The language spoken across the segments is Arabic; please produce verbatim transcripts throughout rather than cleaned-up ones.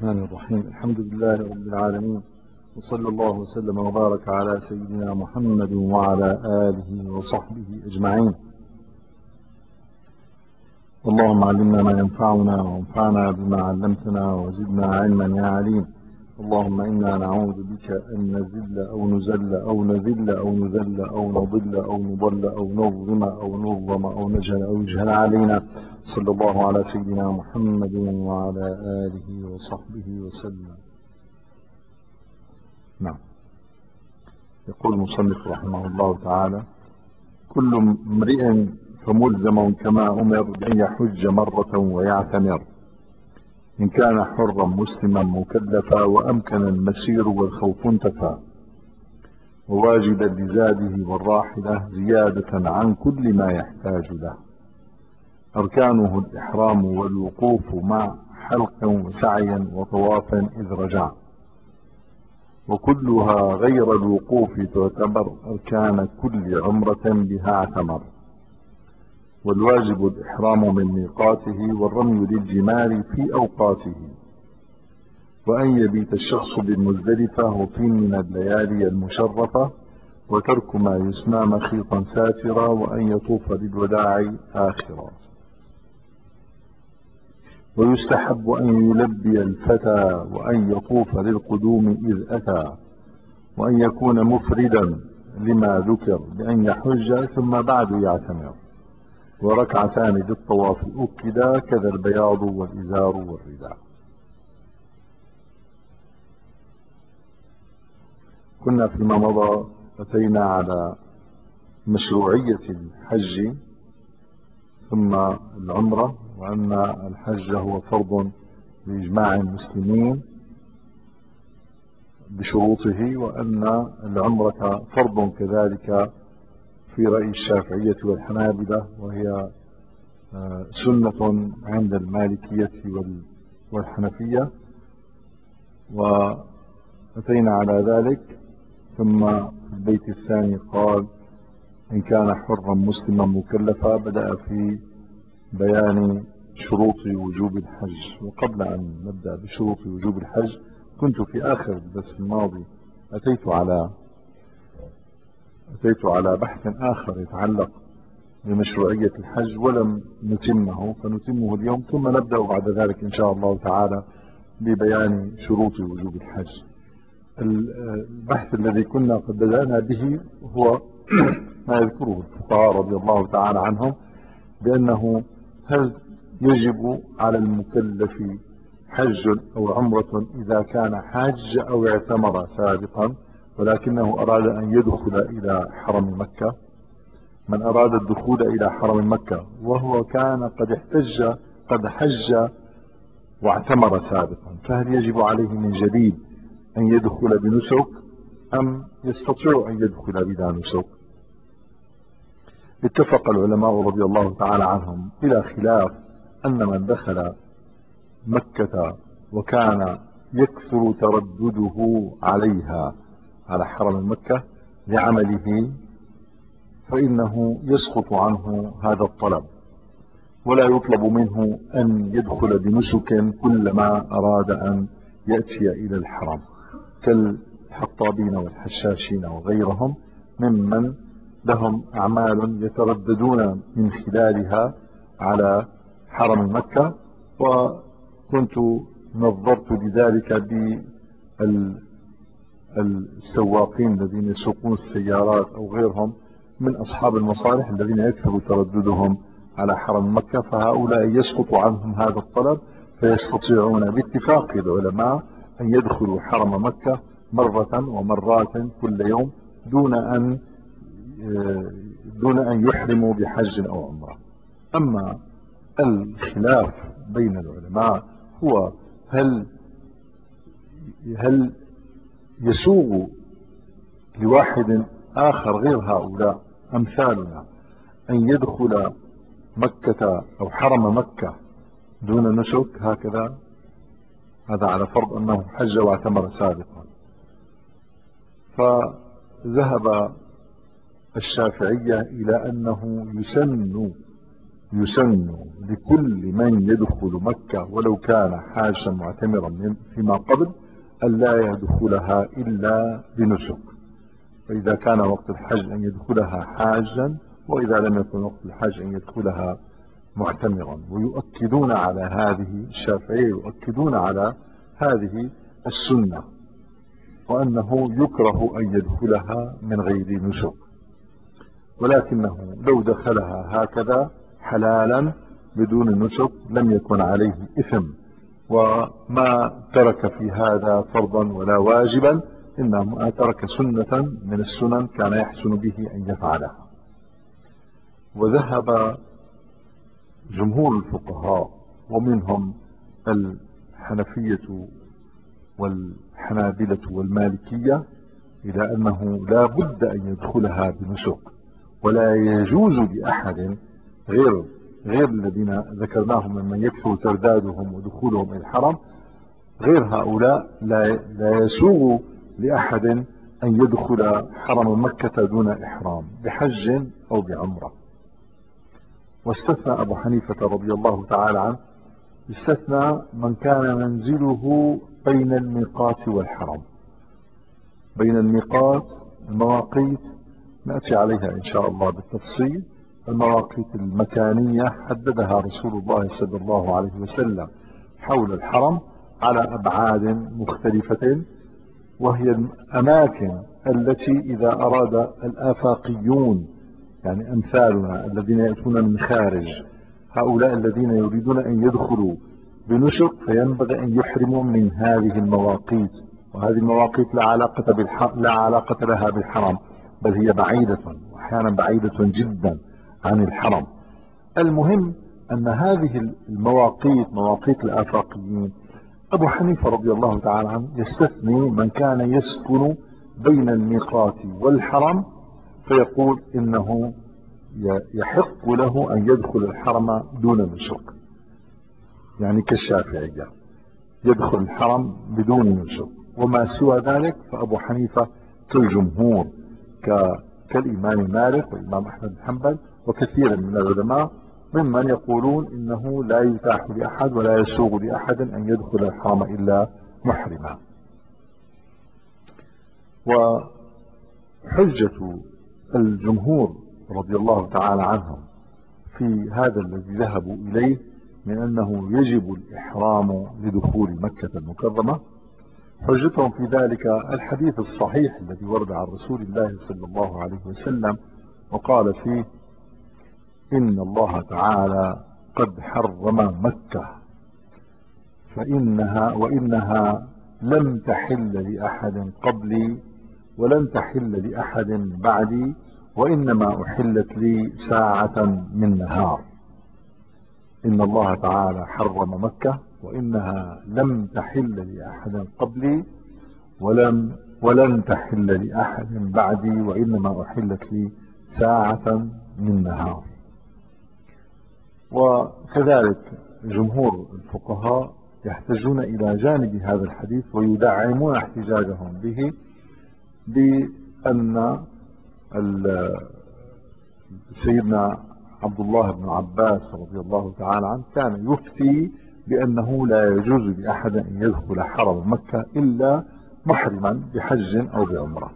الرحمن الرحيم. الحمد لله رب العالمين، وصلى الله وسلم وبارك على سيدنا محمد وعلى آله وصحبه أجمعين. اللهم علمنا ما ينفعنا وانفعنا بما علمتنا وزدنا علما يا عليم. اللهم إنا نعوذ بك أن نزل أو نزل أو نذل أو نذل أو نضل أو نضل أو نظلم أو نظلم أو نجهل أو يجهل علينا. صلى الله على سيدنا محمد وعلى آله وصحبه وسلم. نعم. يقول المصنف رحمه الله تعالى: كل امرئ فملزم كما أمر بأن يحج مرة ويعتمر، إن كان حرا مسلما مكلفا وأمكن المسير والخوف انتفى، وواجدا لزاده والراحلة زيادة عن كل ما يحتاج له. أركانه الإحرام والوقوف مع حلق وسعي وطواف إذ رجع، وكلها غير الوقوف تعتبر أركان كل عمرة بها اعتمر. والواجب الإحرام من ميقاته والرمي للجمار في أوقاته، وأن يبيت الشخص بالمزدلفة وفي من الليالي المشرفة، وترك ما يسمى مخيطا ساترا، وأن يطوف للوداع آخرا. ويستحب أن يلبي الفتى وأن يطوف للقدوم إذ أتى، وأن يكون مفردا لما ذكر بأن يحج ثم بعد يعتمر، وركعتان للطواف أكدا، كذا البياض والإزار والرداء. كنا فيما مضى أتينا على مشروعية الحج ثم العمرة، وأن الحج هو فرض بإجماع المسلمين بشروطه، وأن العمرة فرض كذلك في رأي الشافعية والحنابلة، وهي سنة عند المالكية والحنفية. وأتينا على ذلك، ثم في البيت الثاني قال: إن كان حرا مسلما مكلفا، بدأ في بيان شروط وجوب الحج. وقبل أن نبدأ بشروط وجوب الحج، كنت في آخر الدرس الماضي أتيت على أتيت على بحث آخر يتعلق بمشروعية الحج ولم نتمه، فنتمه اليوم، ثم نبدأ بعد ذلك إن شاء الله تعالى ببيان شروط وجوب الحج. البحث الذي كنا قد بدأنا به هو ما يذكره الفقهاء رضي الله تعالى عنهم، بأنه هل يجب على المكلف حج أو عمرة إذا كان حاج أو اعتمر سابقا ولكنه أراد أن يدخل إلى حرم مكة. من أراد الدخول إلى حرم مكة وهو كان قد احتج قد حج واعتمر سابقا، فهل يجب عليه من جديد أن يدخل بنسك أم يستطيع أن يدخل بلا نسك؟ اتفق العلماء رضي الله تعالى عنهم إلى خلاف أن من دخل مكة وكان يكثر تردده عليها على حرم مكة لعمله، فإنه يسقط عنه هذا الطلب، ولا يطلب منه أن يدخل بنسك كلما أراد أن يأتي إلى الحرم، كالحطابين والحشاشين وغيرهم ممن لهم أعمال يترددون من خلالها على حرم مكة. وكنت نظرت لذلك بالسواقين الذين يسوقون السيارات أو غيرهم من أصحاب المصالح الذين يكثر ترددهم على حرم مكة، فهؤلاء يسقط عنهم هذا الطلب، فيستطيعون باتفاق العلماء أن يدخلوا حرم مكة مرة ومرات كل يوم دون أن دون أن يحرموا بحج أو عمرة. أما الخلاف بين العلماء هو هل هل يسوغ لواحد آخر غير هؤلاء أمثالنا أن يدخل مكة أو حرم مكة دون نسك هكذا؟ هذا على فرض أنه حج واعتمر سابقا. فذهب الشافعية إلى أنه يسن يسن لكل من يدخل مكة ولو كان حاجا معتمرا فيما قبل ألا يدخلها إلا بنسك، فإذا كان وقت الحج أن يدخلها حاجا، وإذا لم يكن وقت الحج أن يدخلها معتمرا. ويؤكدون على هذه، الشافعية يؤكدون على هذه السنة، وأنه يكره أن يدخلها من غير نسك، ولكنه لو دخلها هكذا حلالا بدون نسك لم يكن عليه إثم، وما ترك في هذا فرضا ولا واجبا، إنما ترك سنة من السنن كان يحسن به أن يفعلها. وذهب جمهور الفقهاء ومنهم الحنفية والحنابلة والمالكية إلى أنه لا بد أن يدخلها بنسك، ولا يجوز لأحد غير غير الذين ذكرناهم ممن يكثر تردادهم ودخولهم إلى الحرم، غير هؤلاء لا لا يسوغ لأحد أن يدخل حرم مكة دون إحرام بحج أو بعمرة. واستثنى أبو حنيفة رضي الله تعالى عنه، استثنى من كان منزله بين الميقات والحرم. بين الميقات المواقيت نأتي عليها إن شاء الله بالتفصيل. المواقيت المكانية حددها رسول الله صلى الله عليه وسلم حول الحرم على أبعاد مختلفة، وهي الأماكن التي إذا أراد الآفاقيون، يعني أمثالنا الذين يأتون من خارج، هؤلاء الذين يريدون أن يدخلوا بنسك فينبغي أن يحرموا من هذه المواقيت. وهذه المواقيت لا علاقة, بالح... لا علاقة لها بالحرم، بل هي بعيدة وأحيانا بعيدة جدا عن الحرم. المهم أن هذه المواقيت مواقيت الآفاقيين أبو حنيفة رضي الله تعالى عنه يستثني من كان يسكن بين الميقات والحرم، فيقول إنه يحق له أن يدخل الحرم دون نسك، يعني كالشافعية يدخل الحرم بدون نسك. وما سوى ذلك فأبو حنيفة كالجمهور كالإمام مالك والإمام أحمد بن حنبل وكثير من العلماء ممن يقولون إنه لا يتاح لأحد ولا يسوغ لأحد أن يدخل الحرم إلا محرما. وحجة الجمهور رضي الله تعالى عنهم في هذا الذي ذهبوا إليه من أنه يجب الإحرام لدخول مكة المكرمة، حجتهم في ذلك الحديث الصحيح الذي ورد عن رسول الله صلى الله عليه وسلم وقال فيه: إن الله تعالى قد حرم مكة فإنها وإنها لم تحل لأحد قبلي ولن تحل لأحد بعدي، وإنما أحلت لي ساعة من نهار. إن الله تعالى حرم مكة وإنها لم تحل لأحد قبلي ولم ولن تحل لأحد بعدي، وإنما أحلت لي ساعة من نهار. وكذلك جمهور الفقهاء يحتجون إلى جانب هذا الحديث ويدعمون احتجاجهم به بأن سيدنا عبد الله بن عباس رضي الله تعالى عنه كان يفتي بأنه لا يجوز لأحد أن يدخل حرم مكة إلا محرما بحج أو بعمرة.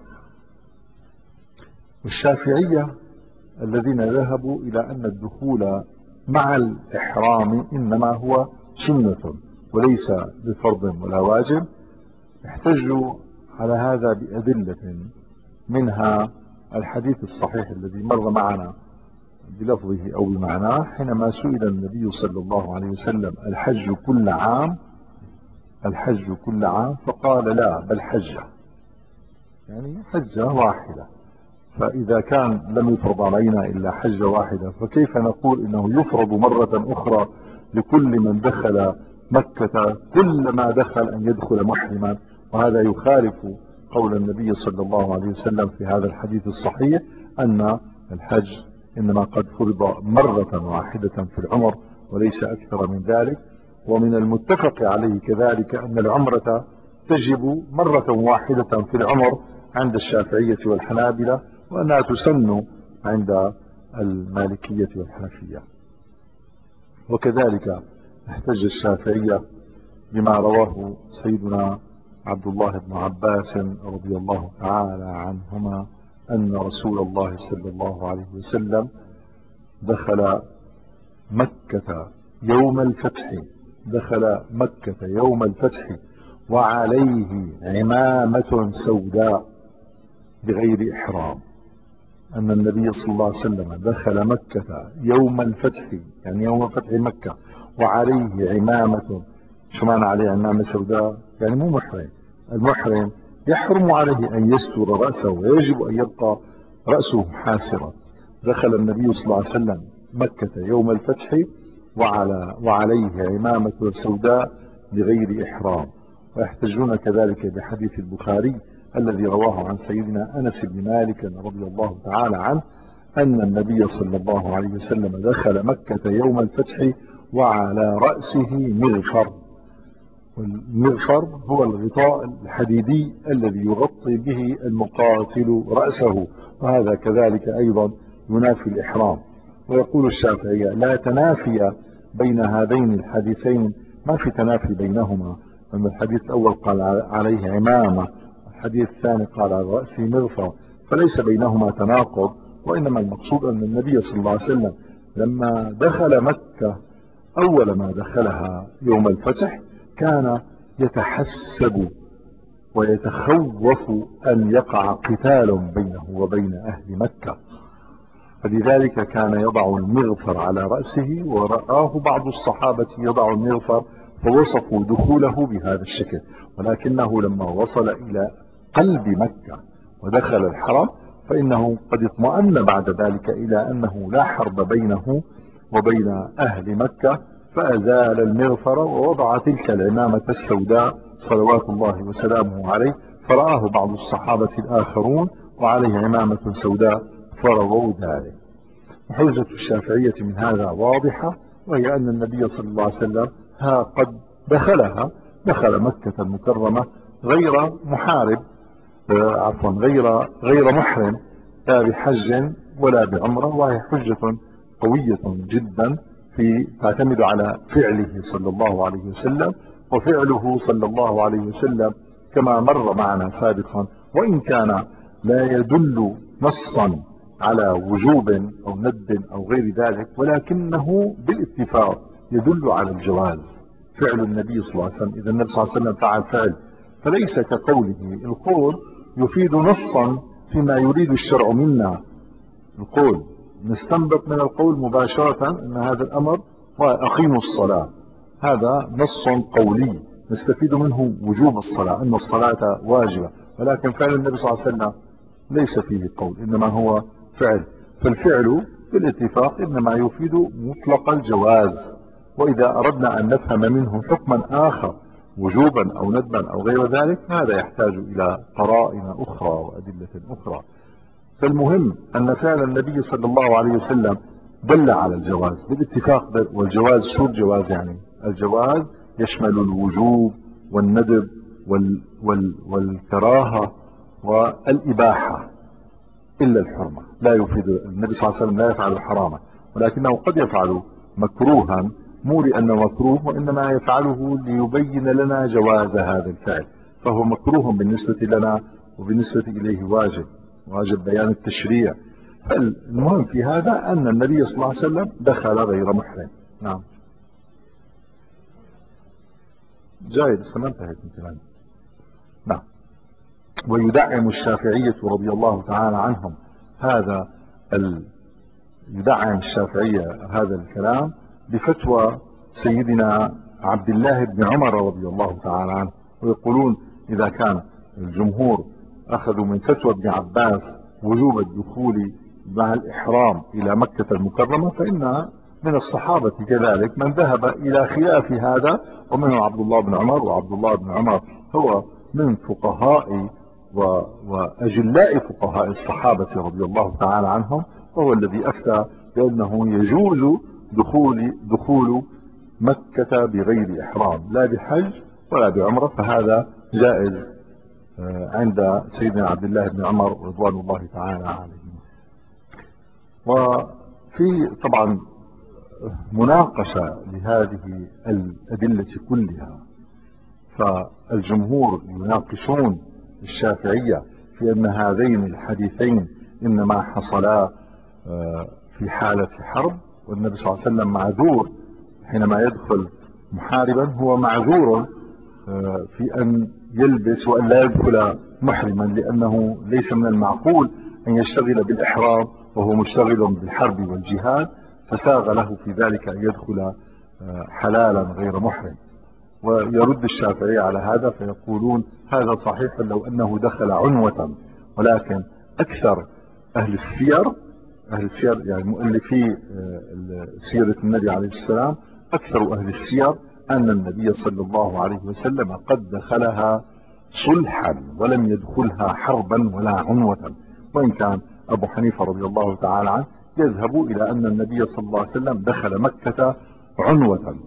والشافعية الذين ذهبوا إلى أن الدخول مع الإحرام إنما هو سنة وليس بفرض ولا واجب، احتجوا على هذا بأدلة، منها الحديث الصحيح الذي مر معنا بلفظه أو بمعناه حينما سئل النبي صلى الله عليه وسلم: الحج كل عام الحج كل عام فقال: لا، بل حجة، يعني حجة واحدة. فإذا كان لم يفرض علينا إلا حجة واحدة فكيف نقول إنه يفرض مرة أخرى لكل من دخل مكة كلما دخل أن يدخل محرما؟ وهذا يخالف قول النبي صلى الله عليه وسلم في هذا الحديث الصحيح أن الحج إنما قد فرض مرة واحدة في العمر وليس أكثر من ذلك. ومن المتفق عليه كذلك أن العمرة تجب مرة واحدة في العمر عند الشافعية والحنابلة، وأنها تسن عند المالكية والحنفية. وكذلك احتج الشافعية بما رواه سيدنا عبد الله بن عباس رضي الله تعالى عنهما أن رسول الله صلى الله عليه وسلم دخل مكة يوم الفتح دخل مكة يوم الفتح وعليه عمامة سوداء بغير إحرام. أن النبي صلى الله عليه وسلم دخل مكة يوم الفتح، يعني يوم فتح مكة، وعليه عمامة. شو معنى عليه عمامة سوداء؟ يعني مو محرم. المحرم يحرم عليه أن يستر رأسه ويجب أن يبقى رأسه حاسرا. دخل النبي صلى الله عليه وسلم مكة يوم الفتح وعلى وعليه عمامة سوداء بغير إحرام. ويحتجون كذلك بحديث البخاري الذي رواه عن سيدنا أنس بن مالك رضي الله تعالى عنه أن النبي صلى الله عليه وسلم دخل مكة يوم الفتح وعلى رأسه مغفر. والمغفر هو الغطاء الحديدي الذي يغطي به المقاتل رأسه، وهذا كذلك أيضا ينافي الإحرام. ويقول الشافعية لا تنافي بين هذين الحديثين، ما في تنافي بينهما، أن الحديث الأول قال عليه عمامة، الحديث الثاني قال على رأسه مغفر، فليس بينهما تناقض. وإنما المقصود أن النبي صلى الله عليه وسلم لما دخل مكة أول ما دخلها يوم الفتح كان يتحسب ويتخوف أن يقع قتال بينه وبين أهل مكة، فلذلك كان يضع المغفر على رأسه، ورآه بعض الصحابة يضع المغفر فوصفوا دخوله بهذا الشكل. ولكنه لما وصل إلى قلب مكة ودخل الحرم فإنه قد اطمأن بعد ذلك إلى أنه لا حرب بينه وبين أهل مكة، فأزال المغفر ووضع تلك العمامة السوداء صلوات الله وسلامه عليه، فرآه بعض الصحابة الآخرون وعليه عمامة سوداء فرووا ذلك. حجة الشافعية من هذا واضحة، وهي أن النبي صلى الله عليه وسلم ها قد دخلها، دخل مكة المكرمة غير محارب، آه عفوا غير غير محرم، لا بحج ولا بعمرة، وهي حجة قوية جدا في تعتمد على فعله صلى الله عليه وسلم. وفعله صلى الله عليه وسلم كما مر معنا سابقا وإن كان لا يدل نصا على وجوب أو ند أو غير ذلك، ولكنه بالاتفاق يدل على الجواز. فعل النبي صلى الله عليه وسلم، إذا النبي صلى الله عليه وسلم فعل فعل فليس كقوله. القول يفيد نصا فيما يريد الشرع منا. القول نستنبط من القول مباشرة أن هذا الأمر وأقيموا الصلاة، هذا نص قولي نستفيد منه وجوب الصلاة، أن الصلاة واجبة. ولكن فعل النبي صلى الله عليه وسلم ليس فيه قول، إنما هو فعل، فالفعل بالاتفاق إنما يفيد مطلق الجواز. وإذا أردنا أن نفهم منه حكما آخر وجوبا أو ندبا أو غير ذلك هذا يحتاج إلى قرائن أخرى وأدلة أخرى. فالمهم أن فعل النبي صلى الله عليه وسلم دل على الجواز بالاتفاق. والجواز شو الجواز؟ يعني الجواز يشمل الوجوب والندب وال وال والكراهة والإباحة إلا الحرمة. لا يفيد النبي صلى الله عليه وسلم لا يفعل حراما، ولكنه قد يفعل مكروها مو لأنه مكروه، وإنما يفعله ليبين لنا جواز هذا الفعل، فهو مكروه بالنسبة لنا وبالنسبة إليه واجب، واجب بيان التشريع. فالمهم في هذا أن النبي صلى الله عليه وسلم دخل غير محرم. نعم جاي بس ما انتهت من كلامي. نعم. ويدعم الشافعية رضي الله تعالى عنهم هذا ال... يدعم الشافعية هذا الكلام بفتوى سيدنا عبد الله بن عمر رضي الله تعالى عنه، ويقولون إذا كان الجمهور أخذوا من فتوى ابن عباس وجوب الدخول مع الإحرام إلى مكة المكرمة، فإن من الصحابة كذلك من ذهب إلى خلاف هذا، ومنهم عبد الله بن عمر. وعبد الله بن عمر هو من فقهاء وأجلاء فقهاء الصحابة رضي الله تعالى عنهم، وهو الذي أفتى بأنه يجوز دخول دخول مكة بغير إحرام، لا بحج ولا بعمرة، فهذا جائز عند سيدنا عبد الله بن عمر رضوان الله تعالى عليه. وفي طبعا مناقشة لهذه الأدلة كلها. فالجمهور يناقشون الشافعية في أن هذين الحديثين إنما حصلا في حالة حرب، والنبي صلى الله عليه وسلم معذور حينما يدخل محاربا، هو معذور في أن يلبس وأن لا يدخل محرما، لأنه ليس من المعقول أن يشتغل بالإحرام وهو مشتغل بالحرب والجهاد، فساغ له في ذلك أن يدخل حلالا غير محرم. ويرد الشافعي على هذا فيقولون هذا صحيح لو أنه دخل عنوة، ولكن أكثر أهل السير أهل السير يعني مؤلفي سيرة النبي عليه السلام، أكثر أهل السير أن النبي صلى الله عليه وسلم قد دخلها صلحا ولم يدخلها حربا ولا عنوة. وإن كان أبو حنيفة رضي الله تعالى عنه يذهب إلى أن النبي صلى الله عليه وسلم دخل مكة عنوة،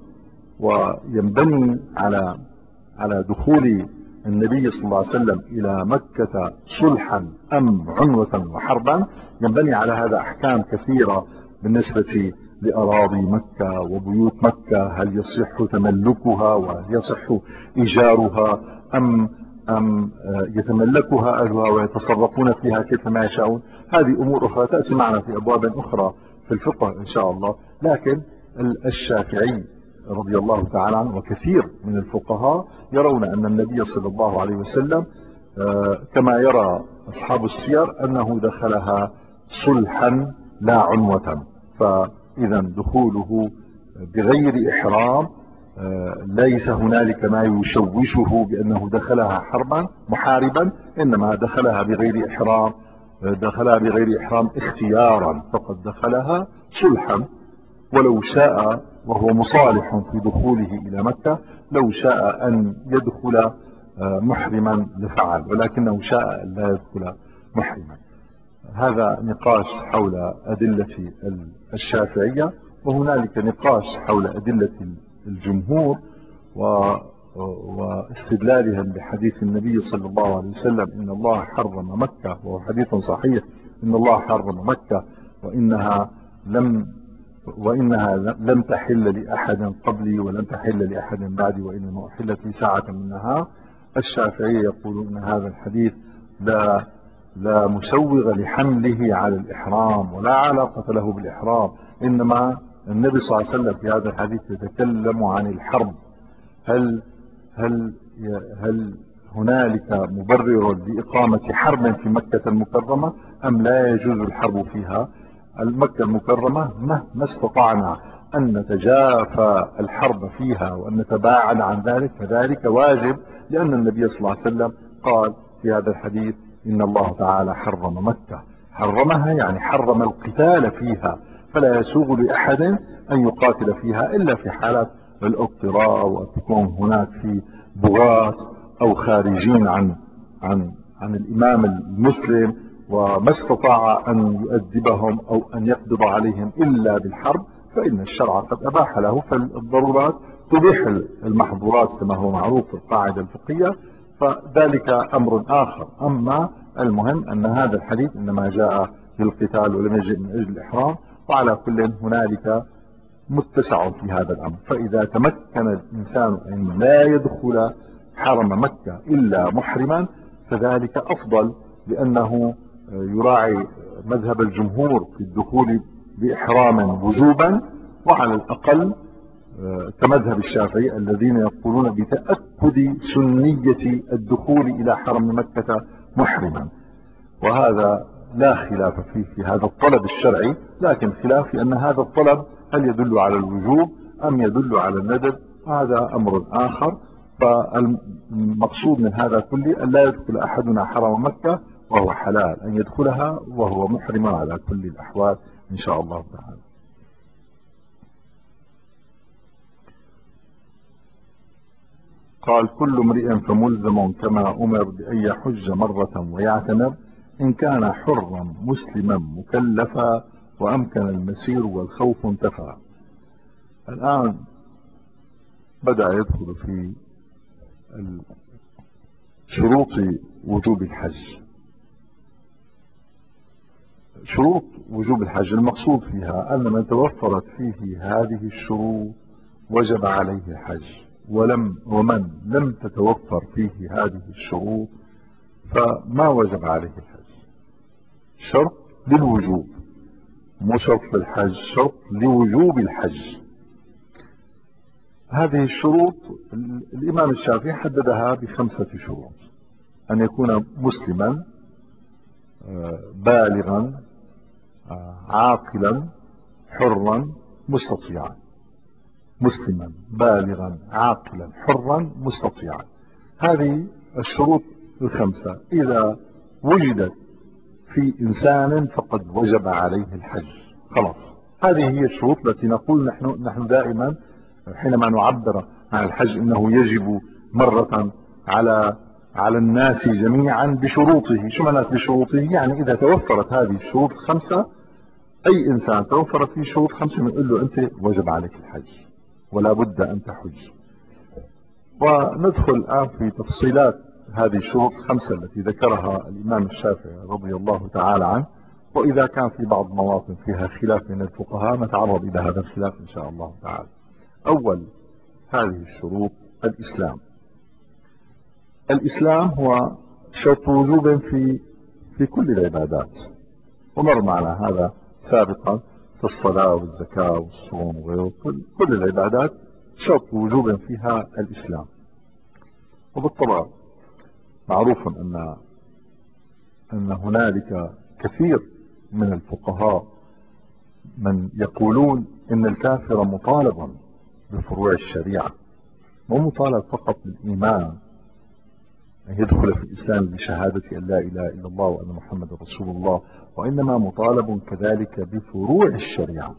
وينبني على على دخول النبي صلى الله عليه وسلم إلى مكة صلحا أم عنوة وحربا، ينبني على هذا أحكام كثيرة بالنسبة لأراضي مكة وبيوت مكة، هل يصح تملكها وهل يصح إيجارها أم أم يتملكها أهلها ويتصرفون فيها كيف ما يشاءون. هذه أمور أخرى تأتي معنا في أبواب أخرى في الفقه إن شاء الله. لكن الشافعي رضي الله تعالى عنه وكثير من الفقهاء يرون أن النبي صلى الله عليه وسلم كما يرى أصحاب السير أنه دخلها صلحا لا عنوة، فإذا دخوله بغير إحرام ليس هنالك ما يشوشه بأنه دخلها حربا محاربا، إنما دخلها بغير إحرام دخلها بغير إحرام اختيارا، فقد دخلها صلحا. ولو شاء وهو مصالح في دخوله إلى مكة، لو شاء أن يدخل محرما لفعل، ولكنه شاء أن لا يدخل محرما. هذا نقاش حول أدلة الشافعية، وهنالك نقاش حول أدلة الجمهور واستدلالهم بحديث النبي صلى الله عليه وسلم إن الله حرم مكة، وهو حديث صحيح إن الله حرم مكة وإنها لم وإنها لم تحل لأحد قبلي ولم تحل لأحد بعدي وإنما أحلت لي ساعة من النهار. الشافعي يقول إن هذا الحديث لا لا مسوغ لحمله على الإحرام ولا علاقة له بالإحرام، إنما النبي صلى الله عليه وسلم في هذا الحديث يتكلم عن الحرب. هل هل هل هنالك مبرر لإقامة حرب في مكة المكرمة أم لا يجوز الحرب فيها؟ المكة المكرمة مهما استطعنا أن نتجافى الحرب فيها وأن نتباعد عن ذلك فذلك واجب، لأن النبي صلى الله عليه وسلم قال في هذا الحديث إن الله تعالى حرم مكة، حرمها يعني حرم القتال فيها، فلا يسوغ لأحد أن يقاتل فيها إلا في حالات الاضطرار، وتكون هناك في بغاة أو خارجين عن عن عن الإمام المسلم وما استطاع أن يؤدبهم أو أن يقبض عليهم إلا بالحرب، فإن الشرع قد أباح له، فالضرورات تبيح المحظورات كما هو معروف في القاعدة الفقهية، فذلك أمر آخر. أما المهم أن هذا الحديث إنما جاء للقتال ولم يجئ من أجل الإحرام، وعلى كل هنالك متسع في هذا الأمر. فإذا تمكن الإنسان أن لا يدخل حرم مكة إلا محرما فذلك أفضل، لأنه يراعي مذهب الجمهور في الدخول بإحرام وجوبا، وعلى الأقل كمذهب الشافعي الذين يقولون بتأكد سنية الدخول إلى حرم مكة محرما. وهذا لا خلاف فيه في هذا الطلب الشرعي، لكن خلاف في أن هذا الطلب هل يدل على الوجوب أم يدل على الندب، هذا أمر آخر. فالمقصود من هذا كله أن لا يدخل أحدنا حرم مكة وهو حلال، أن يدخلها وهو محرم على كل الأحوال إن شاء الله تعالى. قال كل امرئ فملزم كما أمر بأن يحج مرة ويعتمر إن كان حرا مسلما مكلفا وأمكن المسير والخوف انتفى. الآن بدأ يدخل في شروط وجوب الحج. شروط وجوب الحج المقصود فيها أن من توفرت فيه هذه الشروط وجب عليه الحج، ولم ومن لم تتوفر فيه هذه الشروط فما وجب عليه الحج. شرط للوجوب، مو شرط للحج، شرط لوجوب الحج. هذه الشروط الإمام الشافعي حددها بخمسة شروط: أن يكون مسلما بالغا عاقلا حرا مستطيعا. مسلما بالغا عاقلا حرا مستطيعا، هذه الشروط الخمسة إذا وجدت في إنسان فقد وجب عليه الحج. خلاص، هذه هي الشروط التي نقول نحن نحن دائما حينما نعبر عن الحج إنه يجب مرة على على الناس جميعا بشروطه. شو معنات بشروطه؟ يعني إذا توفرت هذه الشروط الخمسة، أي إنسان توفرت فيه شروط خمسة نقول له أنت وجب عليك الحج ولا بد أن تحج. وندخل الآن في تفصيلات هذه الشروط الخمسة التي ذكرها الإمام الشافعي رضي الله تعالى عنه، وإذا كان في بعض مواطن فيها خلاف بين الفقهاء نتعرض إلى هذا الخلاف إن شاء الله تعالى. أول هذه الشروط الإسلام. الإسلام هو شرط وجوب في في كل العبادات، ومر معنا هذا سابقا في الصلاة والزكاة والصوم وغيره. كل العبادات شرط وجوب فيها الإسلام. وبالطبع معروف أن أن هنالك كثير من الفقهاء من يقولون إن الكافر مطالب بفروع الشريعة، مو مطالب فقط بالإيمان أن يدخل في الإسلام بشهادة أن لا إله إلا الله وأن محمد رسول الله، وإنما مطالب كذلك بفروع الشريعة.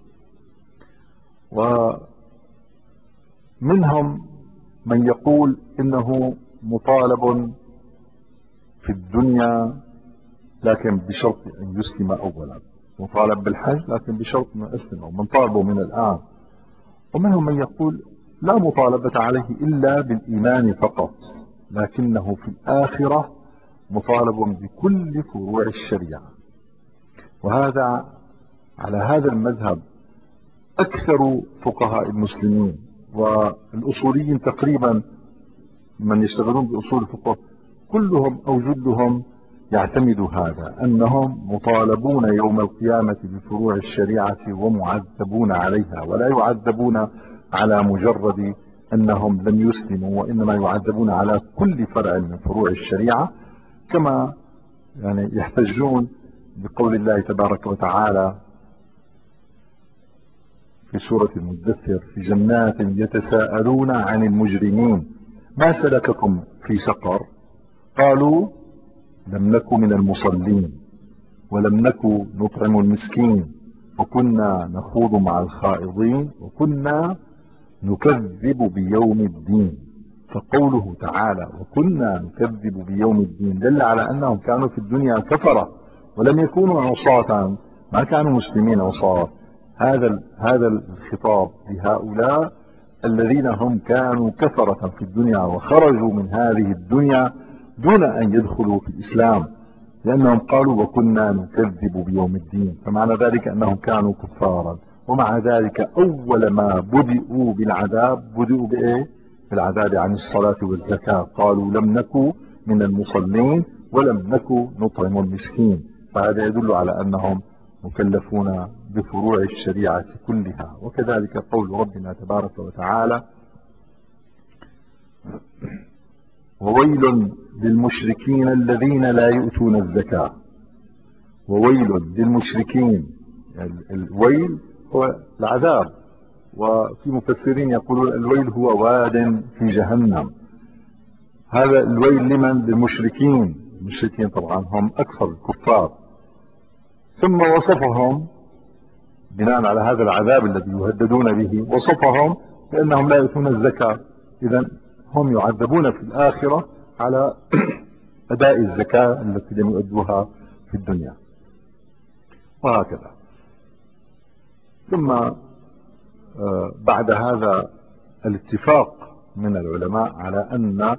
ومنهم من يقول إنه مطالب في الدنيا لكن بشرط أن يسلم أولا، مطالب بالحج لكن بشرط أن يسلم، ومن طالبه من الآن. ومنهم من يقول لا مطالبة عليه إلا بالإيمان فقط، لكنه في الآخرة مطالب بكل فروع الشريعة. وهذا على هذا المذهب أكثر فقهاء المسلمين والأصوليين تقريبا، من يشتغلون بأصول الفقه كلهم أو جلهم يعتمد هذا، أنهم مطالبون يوم القيامة بفروع الشريعة ومعذبون عليها، ولا يعذبون على مجرد أنهم لم يسلموا، وإنما يعذبون على كل فرع من فروع الشريعة. كما يعني يحتجون بقول الله تبارك وتعالى في سورة المدثر: في جنات يتساءلون عن المجرمين ما سلككم في سقر؟ قالوا لم نك من المصلين ولم نك نطعم المسكين وكنا نخوض مع الخائضين وكنا نكذب بيوم الدين. فقوله تعالى وكنا نكذب بيوم الدين دل على أنهم كانوا في الدنيا كفرة ولم يكونوا عصاة، ما كانوا مسلمين عصاة. هذا هذا الخطاب لهؤلاء الذين هم كانوا كفرة في الدنيا وخرجوا من هذه الدنيا دون أن يدخلوا في الإسلام، لأنهم قالوا وكنا نكذب بيوم الدين، فمعنى ذلك أنهم كانوا كفارا. ومع ذلك أول ما بدأوا بالعذاب بدأوا بإيه؟ بالعذاب عن الصلاة والزكاة. قالوا لم نكن من المصلين ولم نكن نطعم المسكين. فهذا يدل على أنهم مكلفون بفروع الشريعة كلها. وكذلك قول ربنا تبارك وتعالى وويل للمشركين الذين لا يؤتون الزكاة. وويل للمشركين، الويل هو العذاب، وفي مفسرين يقولون الويل هو واد في جهنم. هذا الويل لمن؟ للمشركين. المشركين طبعا هم أكثر الكفار. ثم وصفهم بناء على هذا العذاب الذي يهددون به، وصفهم بأنهم لا يؤتون الزكاة. إذن هم يعذبون في الآخرة على أداء الزكاة التي لم يؤدوها في الدنيا، وهكذا. ثم بعد هذا الاتفاق من العلماء على أن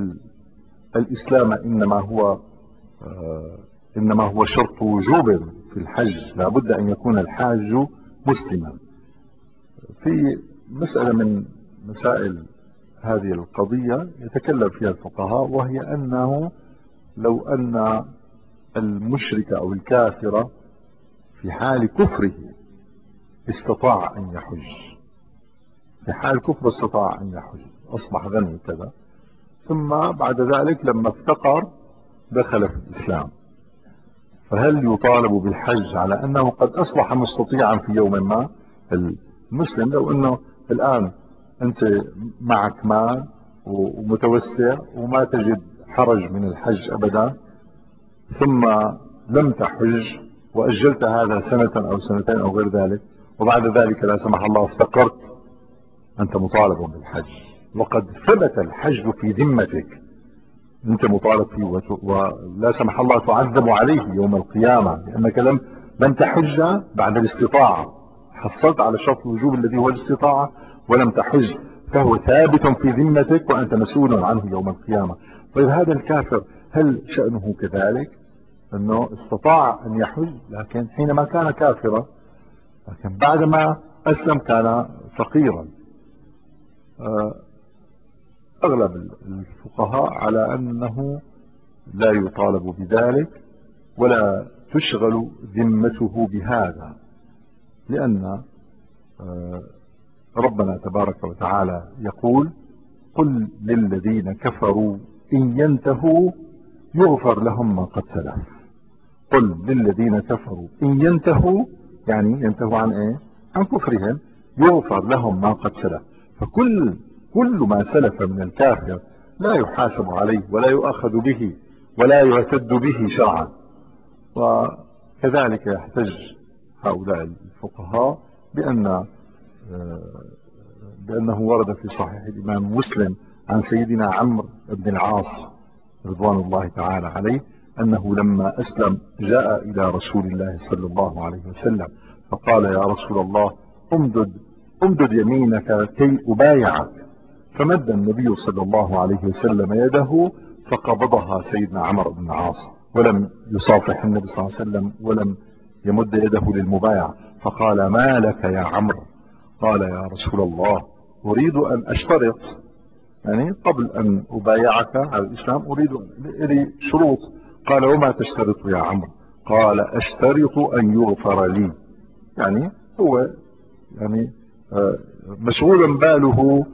الإسلام إنما هو إنما هو شرط وجوب في الحج لابد أن يكون الحاج مسلما. في مسألة من مسائل هذه القضية يتكلم فيها الفقهاء، وهي أنه لو أن المشرك أو الكافر في حال كفره استطاع أن يحج، في حال كفر استطاع أن يحج، أصبح غني كذا، ثم بعد ذلك لما افتقر دخل في الإسلام، فهل يطالب بالحج على أنه قد أصبح مستطيعا في يوم ما؟ المسلم لو أنه الآن أنت معك مال ومتوسع وما تجد حرج من الحج أبدا، ثم لم تحج وأجلت هذا سنة أو سنتين أو غير ذلك، وبعد ذلك لا سمح الله افتقرت، أنت مطالب بالحج، وقد ثبت الحج في ذمتك، أنت مطالب فيه، ولا سمح الله تعذب عليه يوم القيامة لأنك لم لم تحج بعد الاستطاعة، حصلت على شرط الوجوب الذي هو الاستطاعة ولم تحج، فهو ثابت في ذمتك وأنت مسؤول عنه يوم القيامة. طيب هذا الكافر هل شأنه كذلك؟ أنه استطاع أن يحج لكن حينما كان كافرا، لكن بعدما أسلم كان فقيرا. أغلب الفقهاء على أنه لا يطالب بذلك ولا تشغل ذمته بهذا، لأن ربنا تبارك وتعالى يقول: قل للذين كفروا إن ينتهوا يغفر لهم ما قد سلف. قل للذين كفروا إن ينتهوا، يعني ينتهوا عن إيه؟ عن كفرهم، يغفر لهم ما قد سلف. فكل كل ما سلف من الكافر لا يحاسب عليه ولا يؤخذ به ولا يعتد به شرعا. وكذلك يحتج هؤلاء الفقهاء بأن بأنه ورد في صحيح الإمام مسلم عن سيدنا عمرو بن العاص رضوان الله تعالى عليه أنه لما أسلم جاء إلى رسول الله صلى الله عليه وسلم فقال: يا رسول الله، امدد امدد يمينك كي أبايعك. فمد النبي صلى الله عليه وسلم يده فقبضها سيدنا عمرو بن العاص، ولم يصافح النبي صلى الله عليه وسلم ولم يمد يده للمبايعة، فقال: ما لك يا عمرو؟ قال: يا رسول الله، أريد أن أشترط، يعني قبل أن أبايعك على الإسلام أريد لي شروط. قال: وما تشترط يا عمرو؟ قال: أشترط أن يغفر لي. يعني هو يعني مشغولا باله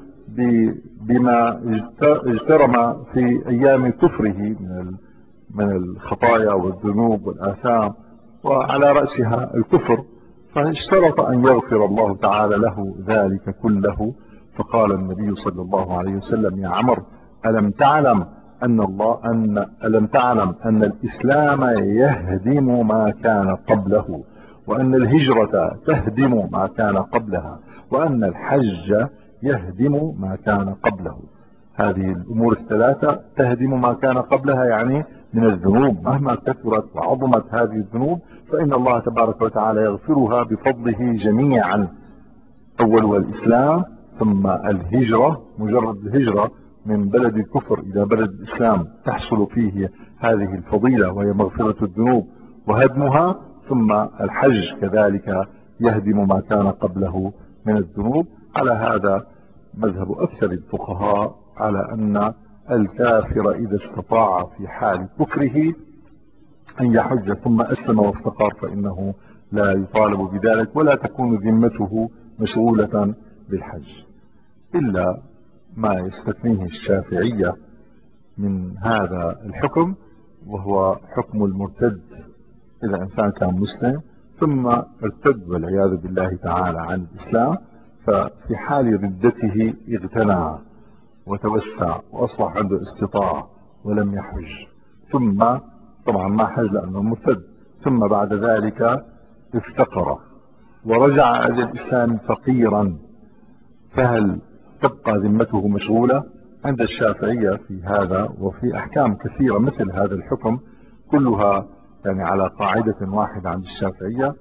بما اجترم في أيام كفره من من الخطايا والذنوب والآثام، وعلى رأسها الكفر، فاشترط أن يغفر الله تعالى له ذلك كله. فقال النبي صلى الله عليه وسلم: يا عمرو، ألم تعلم أن الله أن ألم تعلم أن الإسلام يهدم ما كان قبله، وأن الهجرة تهدم ما كان قبلها، وأن الحج يهدم ما كان قبله. هذه الأمور الثلاثة تهدم ما كان قبلها، يعني من الذنوب مهما كثرت وعظمت هذه الذنوب فإن الله تبارك وتعالى يغفرها بفضله جميعا. أولها الإسلام، ثم الهجرة، مجرد الهجرة من بلد الكفر إلى بلد الإسلام تحصل فيه هذه الفضيلة وهي مغفرة الذنوب وهدمها، ثم الحج كذلك يهدم ما كان قبله من الذنوب. على هذا مذهب أكثر الفقهاء على أن الكافر إذا استطاع في حال كفره أن يحج ثم أسلم وافتقر فإنه لا يطالب بذلك ولا تكون ذمته مشغولة بالحج، إلا ما يستثنيه الشافعية من هذا الحكم، وهو حكم المرتد. إذا إنسان كان مسلم ثم ارتد والعياذ بالله تعالى عن الإسلام، ففي حال ردته اغتنى وتوسع وأصبح عنده استطاعة ولم يحج، ثم طبعا ما حج لأنه مرتد، ثم بعد ذلك افتقر ورجع إلى الإسلام فقيرا، فهل تبقى ذمته مشغولة؟ عند الشافعية في هذا وفي أحكام كثيرة مثل هذا الحكم كلها يعني على قاعدة واحدة عند الشافعية: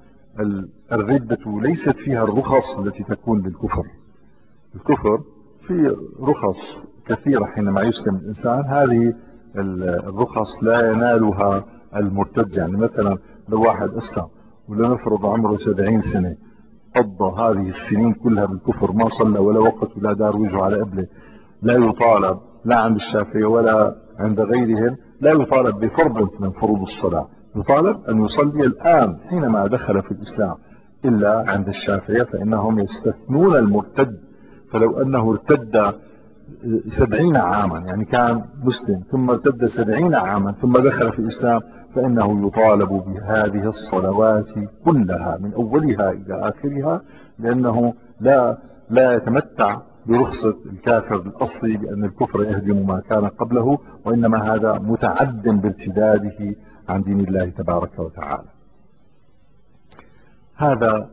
الردة ليست فيها الرخص التي تكون للكفر. الكفر في رخص كثيرة حينما يسلم الإنسان، هذه الرخص لا ينالها المرتد. يعني مثلا لو واحد أسلم ولنفرض عمره سبعين سنة، قضى هذه السنين كلها بالكفر، ما صلى ولا وقت ولا دار وجهه على قبله، لا يطالب لا عند الشافعية ولا عند غيرهم، لا يطالب بفرض من فروض الصلاة، يطالب أن يصلي الآن حينما دخل في الإسلام. إلا عند الشافعية فإنهم يستثنون المرتد، فلو أنه ارتد سبعين عاما، يعني كان مسلم ثم ارتد سبعين عاما ثم دخل في الإسلام، فإنه يطالب بهذه الصلوات كلها من أولها إلى آخرها، لأنه لا لا يتمتع برخصة الكافر الأصلي، لأن الكفر يهدم ما كان قبله، وإنما هذا متعد بارتداده عن دين الله تبارك وتعالى. هذا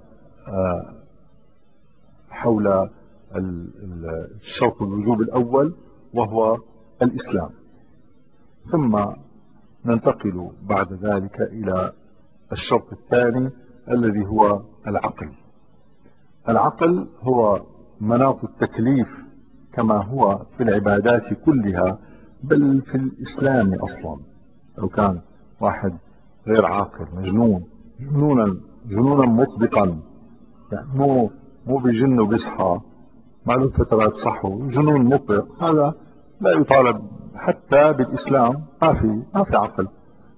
حول الشرط الوجوب الأول وهو الإسلام. ثم ننتقل بعد ذلك إلى الشرط الثاني الذي هو العقل. العقل هو مناط التكليف كما هو في العبادات كلها، بل في الإسلام أصلا. لو كان واحد غير عاقل مجنون جنونا جنونا مطبقا، يعني مو مو بجن وبيصحى معلوم فترات صحو، جنون مطلق، هذا لا يطالب حتى بالإسلام، ما في ما في عقل.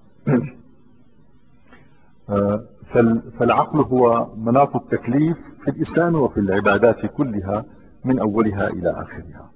فالعقل هو مناط التكليف في الإسلام وفي العبادات كلها من أولها إلى آخرها.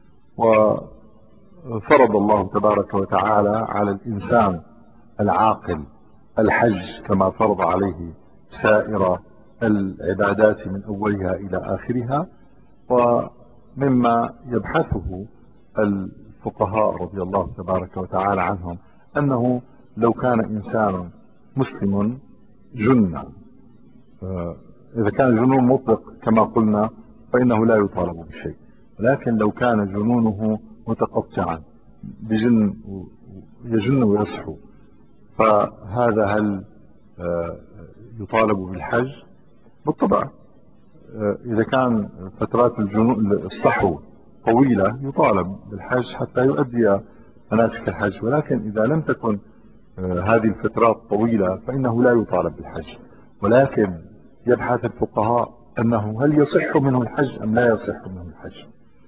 وفرض الله تبارك وتعالى على الإنسان العاقل الحج كما فرض عليه سائر العبادات من أولها إلى آخرها. ومما يبحثه الفقهاء رضي الله تبارك وتعالى عنهم أنه لو كان إنسان مسلم جن، إذا كان جنون مطلق كما قلنا فإنه لا يطالب بشيء، ولكن لو كان جنونه متقطعا بجن يجن ويصحو، فهذا هل يطالب بالحج؟ بالطبع. إذا كان فترات الجنون الصحو طويلة يطالب بالحج حتى يؤدي مناسك الحج، ولكن إذا لم تكن هذه الفترات طويلة فإنه لا يطالب بالحج. ولكن يبحث الفقهاء أنه هل يصح منه الحج أم لا يصح منه الحج.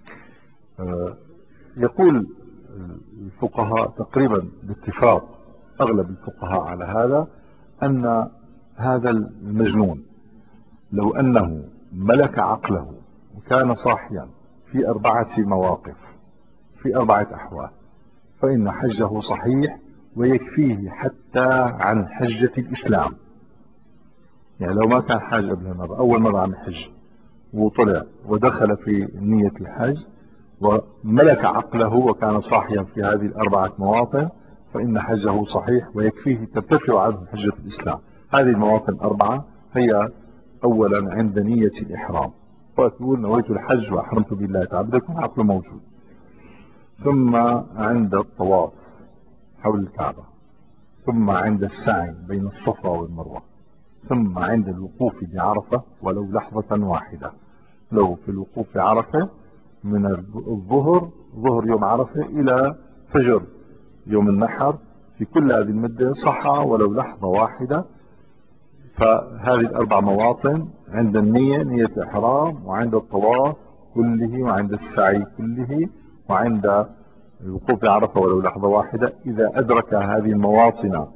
يقول الفقهاء تقريبا باتفاق أغلب الفقهاء على هذا، أن هذا المجنون لو أنه ملك عقله وكان صاحيا في أربعة مواقف في أربعة أحوال فإن حجه صحيح ويكفيه حتى عن حجة الإسلام. يعني لو ما كان حاج قبل مرة، أول مرة عم يحج وطلع ودخل في نية الحج وملك عقله وكان صاحيا في هذه الأربعة مواطن، فإن حجه صحيح ويكفيه ترتفع عنه حجة الإسلام. هذه المواطن أربعة هي: أولا عند نية الإحرام، فتقول نويت الحج وأحرمت بالله تعالى، يكون عقله موجود. ثم عند الطواف حول الكعبة، ثم عند السعي بين الصفا والمروة، ثم عند الوقوف بعرفة ولو لحظة واحدة. لو في الوقوف في عرفة من الظهر ظهر يوم عرفة إلى فجر يوم النحر، في كل هذه المدة صحى ولو لحظة واحدة. فهذه الأربع مواطن: عند النية نية الإحرام، وعند الطواف كله، وعند السعي كله، وعند الوقوف بعرفة ولو لحظة واحدة. إذا أدرك هذه المواطن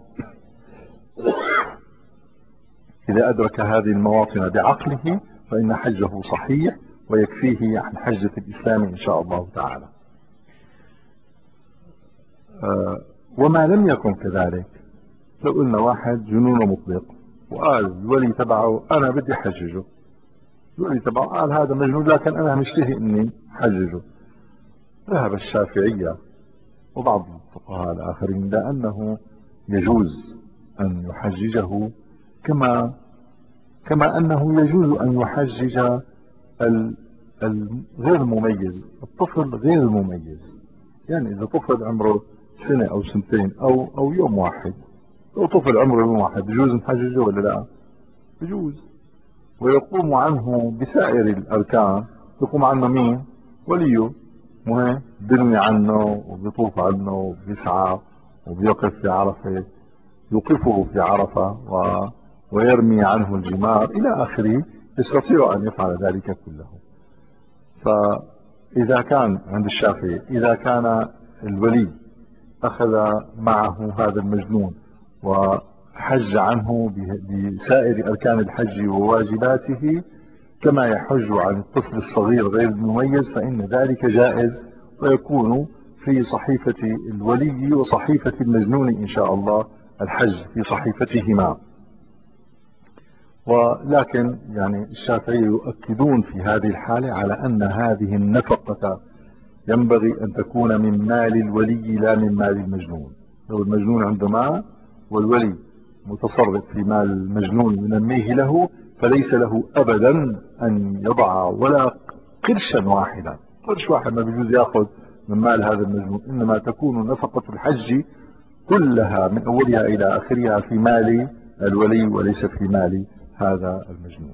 إذا أدرك هذه المواطن بعقله فإن حجه صحيح ويكفيه عن حجة الإسلام إن شاء الله تعالى. أه وما لم يكن كذلك، لو قلنا واحد جنون مطلق وقال الولي تبعه أنا بدي حججه، الولي تبعه قال هذا مجنون لكن أنا مشتهي إني حججه، ذهب الشافعية وبعض الفقهاء الآخرين لأنه يجوز أن يحججه كما كما أنه يجوز أن يحجج الغير المميز، الطفل غير المميز. يعني إذا طفل عمره سنة أو سنتين أو أو يوم واحد، لو طفل عمره يوم واحد يجوز نحججه ولا لا؟ يجوز. ويقوم عنه بسائر الأركان، يقوم عنه مين؟ وليه، مهم بنوي عنه وبيطوف عنه وبيسعى وبيقف في عرفة، يوقفه في عرفة ويرمي عنه الجمار إلى آخره، يستطيع أن يفعل ذلك كله. فإذا كان عند الشافعي إذا كان الولي أخذ معه هذا المجنون وحج عنه بسائر أركان الحج وواجباته كما يحج عن الطفل الصغير غير المميز، فإن ذلك جائز، ويكون في صحيفة الولي وصحيفة المجنون إن شاء الله الحج في صحيفتهما. ولكن يعني الشافعي يؤكدون في هذه الحالة على أن هذه النفقة ينبغي أن تكون من مال الولي لا من مال المجنون. لو المجنون عنده مال والولي متصرف في مال المجنون ينميه له، فليس له أبدا أن يضع ولا قرشا واحدا، قرش واحد ما بيجوز يأخذ من مال هذا المجنون، إنما تكون نفقة الحج كلها من أولها إلى آخرها في مال الولي وليس في مال هذا المجنون.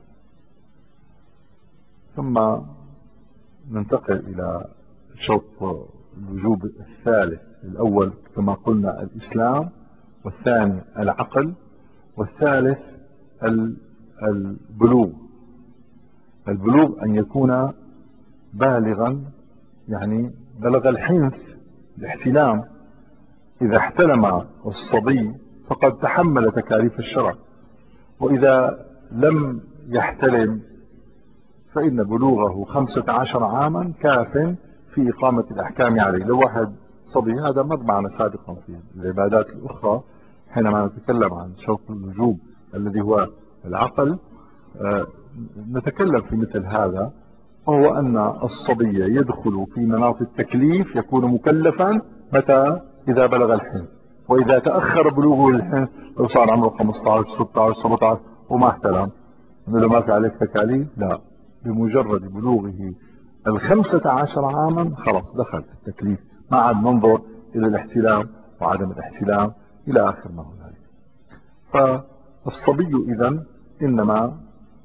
ثم ننتقل إلى شوط الوجوب الثالث. الأول كما قلنا الإسلام، والثاني العقل، والثالث البلوغ. البلوغ أن يكون بالغا، يعني بلغ الحنث الاحتلام. إذا احتلم الصبي فقد تحمل تكاليف الشرع، وإذا لم يحتلم فإن بلوغه خمسة عشر عاما كاف في إقامة الأحكام عليه. لو واحد صبي، هذا مر معنا سابقا في العبادات الأخرى حينما نتكلم عن شوط الوجوب الذي هو العقل، آه نتكلم في مثل هذا، وهو أن الصبي يدخل في مناط التكليف، يكون مكلفا متى؟ إذا بلغ الحنث. وإذا تأخر بلوغه للحنث، لو صار عمره خمسة عشر ستة عشر سبعة عشر وما احتلم، إنه ما في عليك تكاليف؟ لا، بمجرد بلوغه الخمسة عشر عاما خلاص دخل في التكليف، ما عاد ننظر إلى الاحتلام وعدم الاحتلام إلى آخر ما هنالك. فالصبي إذن إنما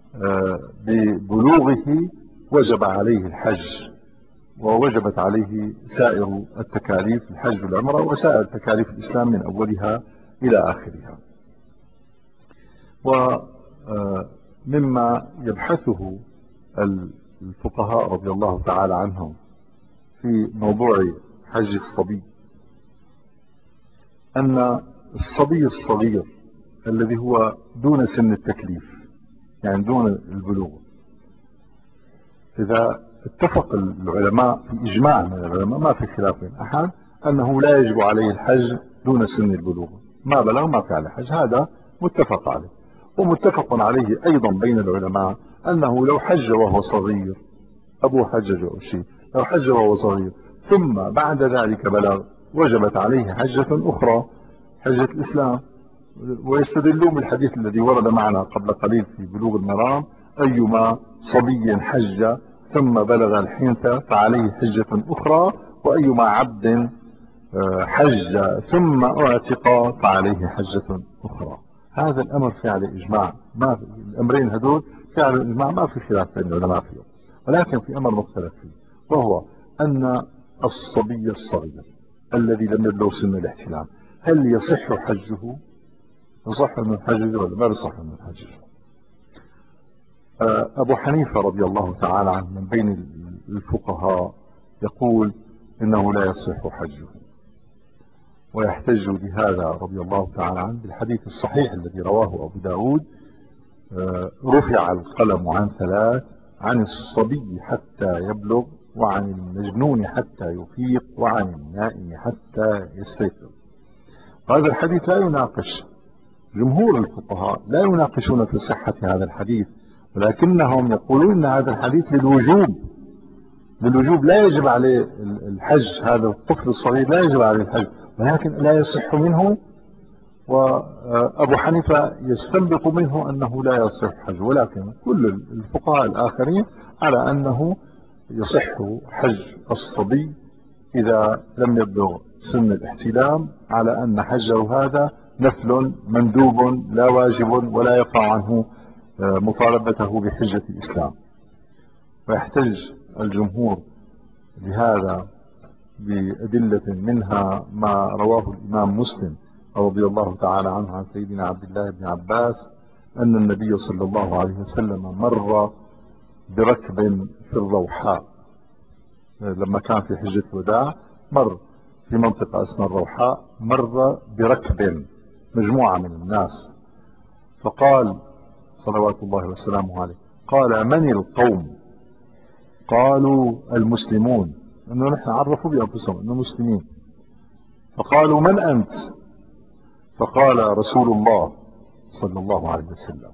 ببلوغه وجب عليه الحج، ووجبت عليه سائر التكاليف، الحج والعمرة وسائر تكاليف الإسلام من أولها إلى آخرها. ومما يبحثه الفقهاء رضي الله تعالى عنهم في موضوع حج الصبي أن الصبي الصغير الذي هو دون سن التكليف، يعني دون البلوغ، إذا اتفق العلماء في إجماع من العلماء ما في خلاف بين أحد أنه لا يجب عليه الحج دون سن البلوغ، ما بلغ ما في عليه حج، هذا متفق عليه. ومتفق عليه أيضا بين العلماء أنه لو حج وهو صغير، أبوه حجج أو شيء، لو حج وهو صغير ثم بعد ذلك بلغ، وجبت عليه حجة أخرى، حجة الإسلام. ويستدلون بالحديث الذي ورد معنا قبل قليل في بلوغ المرام: أيما صبي حج ثم بلغ الحنث فعليه حجة أخرى، وأيما عبد حج ثم اعتق فعليه حجة أخرى. هذا الأمر فعل إجماع، ما في الأمرين هدول فعل إجماع، ما في خلاف بين العلماء فيه. ولكن في أمر مختلف فيه، وهو أن الصبي الصغير الذي لم يبلغ سن الاحتلام هل يصح حجه؟ يصح من حجه ولا ما يصح من حجه؟ أبو حنيفة رضي الله تعالى عنه من بين الفقهاء يقول إنه لا يصح حجه، ويحتج بهذا رضي الله تعالى عنه بالحديث الصحيح الذي رواه أبو داود: رفع القلم عن ثلاث، عن الصبي حتى يبلغ، وعن المجنون حتى يفيق، وعن النائم حتى يستيقظ. هذا الحديث لا يناقش، جمهور الفقهاء لا يناقشون في صحة هذا الحديث، ولكنهم يقولون ان هذا الحديث للوجوب، للوجوب لا يجب عليه الحج، هذا الطفل الصغير لا يجب عليه الحج، ولكن لا يصح منه. وأبو حنيفة يستنبط منه أنه لا يصح حج، ولكن كل الفقهاء الآخرين على أنه يصح حج الصبي إذا لم يبلغ سن الاحتلام، على أن حجه هذا نفل مندوب لا واجب، ولا يقع عنه مطالبته بحجة الإسلام. ويحتج الجمهور لهذا بأدلة، منها ما رواه الإمام مسلم رضي الله تعالى عنه عن سيدنا عبد الله بن عباس أن النبي صلى الله عليه وسلم مر بركب في الروحاء لما كان في حجة الوداع، مر في منطقة اسمها الروحاء، مر بركب مجموعة من الناس، فقال صلوات الله وسلامه عليه، قال من القوم؟ قالوا المسلمون، انه نحن عرفوا بانفسهم انه مسلمين، فقالوا من انت؟ فقال رسول الله صلى الله عليه وسلم.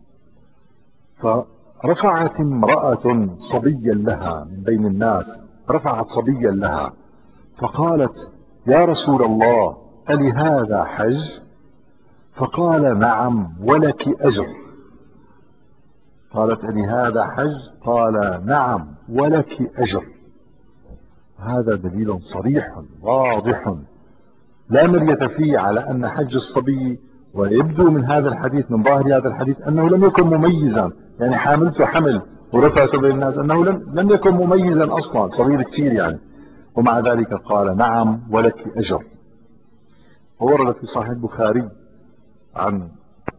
فرفعت امرأة صبيا لها من بين الناس، رفعت صبيا لها فقالت يا رسول الله ألهذا حج؟ فقال نعم ولك أجر. قالت ألهذا حج؟ قال نعم ولك أجر. هذا دليل صريح واضح لا مرية فيه على أن حج الصبي، ويبدو من هذا الحديث، من ظاهر هذا الحديث، أنه لم يكن مميزا، يعني حاملته حمل ورفعته بين الناس، أنه لم, لم يكن مميزا أصلا، صغير كثير يعني، ومع ذلك قال نعم ولك أجر. وورد في صحيح البخاري عن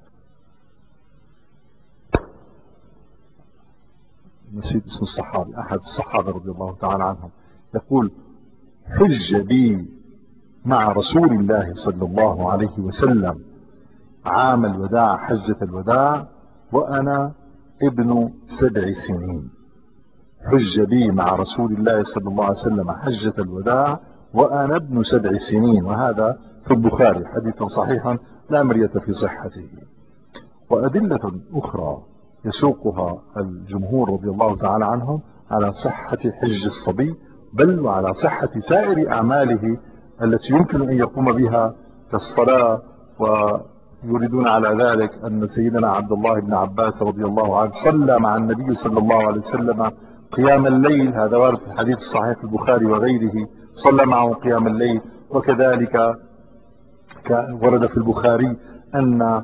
نسيت اسم الصحابي، أحد الصحابة رضي الله تعالى عنهم، يقول حج بي مع رسول الله صلى الله عليه وسلم عام الوداع، حجة الوداع، وأنا ابن سبع سنين. حج بي مع رسول الله صلى الله عليه وسلم حجة الوداع وأنا ابن سبع سنين، وهذا في البخاري حديث صحيح لا مرية في صحته. وأدلة أخرى يسوقها الجمهور رضي الله تعالى عنهم على صحة حج الصبي، بل وعلى صحة سائر أعماله التي يمكن أن يقوم بها كالصلاة. ويريدون على ذلك أن سيدنا عبد الله بن عباس رضي الله عنه صلى مع النبي صلى الله عليه وسلم قيام الليل، هذا وارد في الحديث الصحيح في البخاري وغيره، صلى معه قيام الليل. وكذلك ورد في البخاري أن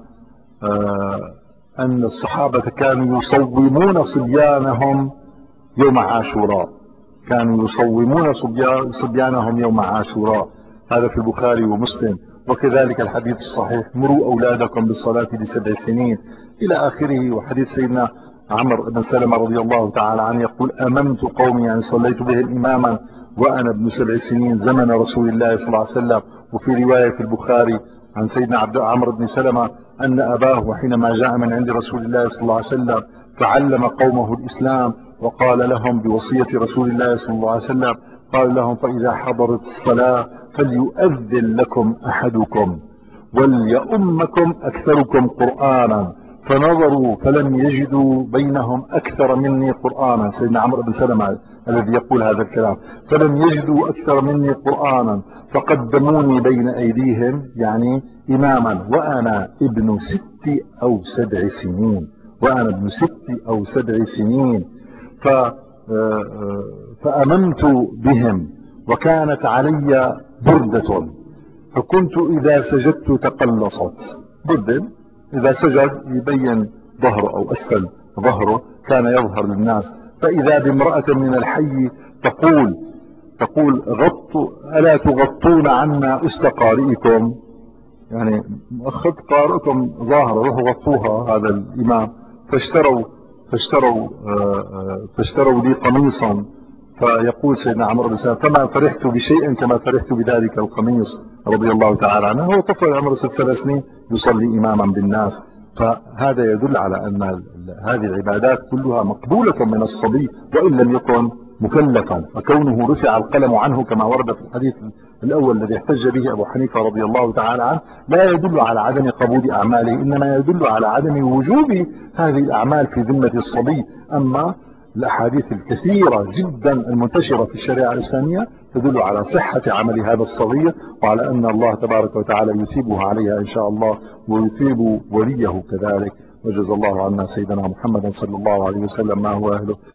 أن الصحابة كانوا يصومون صبيانهم يوم عاشوراء، كانوا يصومون صبيانهم يوم عاشوراء، هذا في البخاري ومسلم. وكذلك الحديث الصحيح مروا أولادكم بالصلاة لسبع سنين إلى آخره. وحديث سيدنا عمرو بن سلمة رضي الله تعالى عنه يقول أممت قومي، يعني صليت بهم إماما وأنا ابن سبع سنين زمن رسول الله صلى الله عليه وسلم. وفي رواية في البخاري عن سيدنا عبد عمرو بن سلمة أن أباه حينما جاء من عند رسول الله صلى الله عليه وسلم فعلم قومه الإسلام وقال لهم بوصية رسول الله صلى الله عليه وسلم، قال لهم فإذا حضرت الصلاة فليؤذن لكم أحدكم وليؤمكم أكثركم قرآنا، فنظروا فلم يجدوا بينهم أكثر مني قرآنا، سيدنا عمرو بن سلمة الذي يقول هذا الكلام، فلم يجدوا أكثر مني قرآنا فقدموني بين أيديهم، يعني إماما، وأنا ابن ست أو سبع سنين، وأنا ابن ست أو سبع سنين ف فأممت بهم وكانت علي بردة، فكنت إذا سجدت تقلصت. بردة إذا سجد يبين ظهره أو أسفل ظهره كان يظهر للناس، فإذا بامرأة من الحي تقول تقول غطوا ألا تغطون عنا أست قارئكم، يعني أخذ قارئكم ظاهرة روحوا غطوها هذا الإمام. فاشتروا فاشتروا فاشتروا لي قميصا، فيقول سيدنا عمرو بن سلمة فما فرحت بشيء كما فرحت بذلك القميص رضي الله تعالى عنه. هو طفل عمره ست سبع سنين يصلي إماما بالناس. فهذا يدل على أن هذه العبادات كلها مقبولة من الصبي وإن لم يكن مكلفا، فكونه رفع القلم عنه كما ورد في الحديث الأول الذي احتج به أبو حنيفة رضي الله تعالى عنه لا يدل على عدم قبول أعماله، إنما يدل على عدم وجوب هذه الأعمال في ذمة الصبي. أما الأحاديث الكثيرة جدا المنتشرة في الشريعة الإسلامية تدل على صحة عمل هذا الصغير، وعلى أن الله تبارك وتعالى يثيبه عليها إن شاء الله ويثيب وليه كذلك. وجزا الله عنا سيدنا محمد صلى الله عليه وسلم ما هو أهله.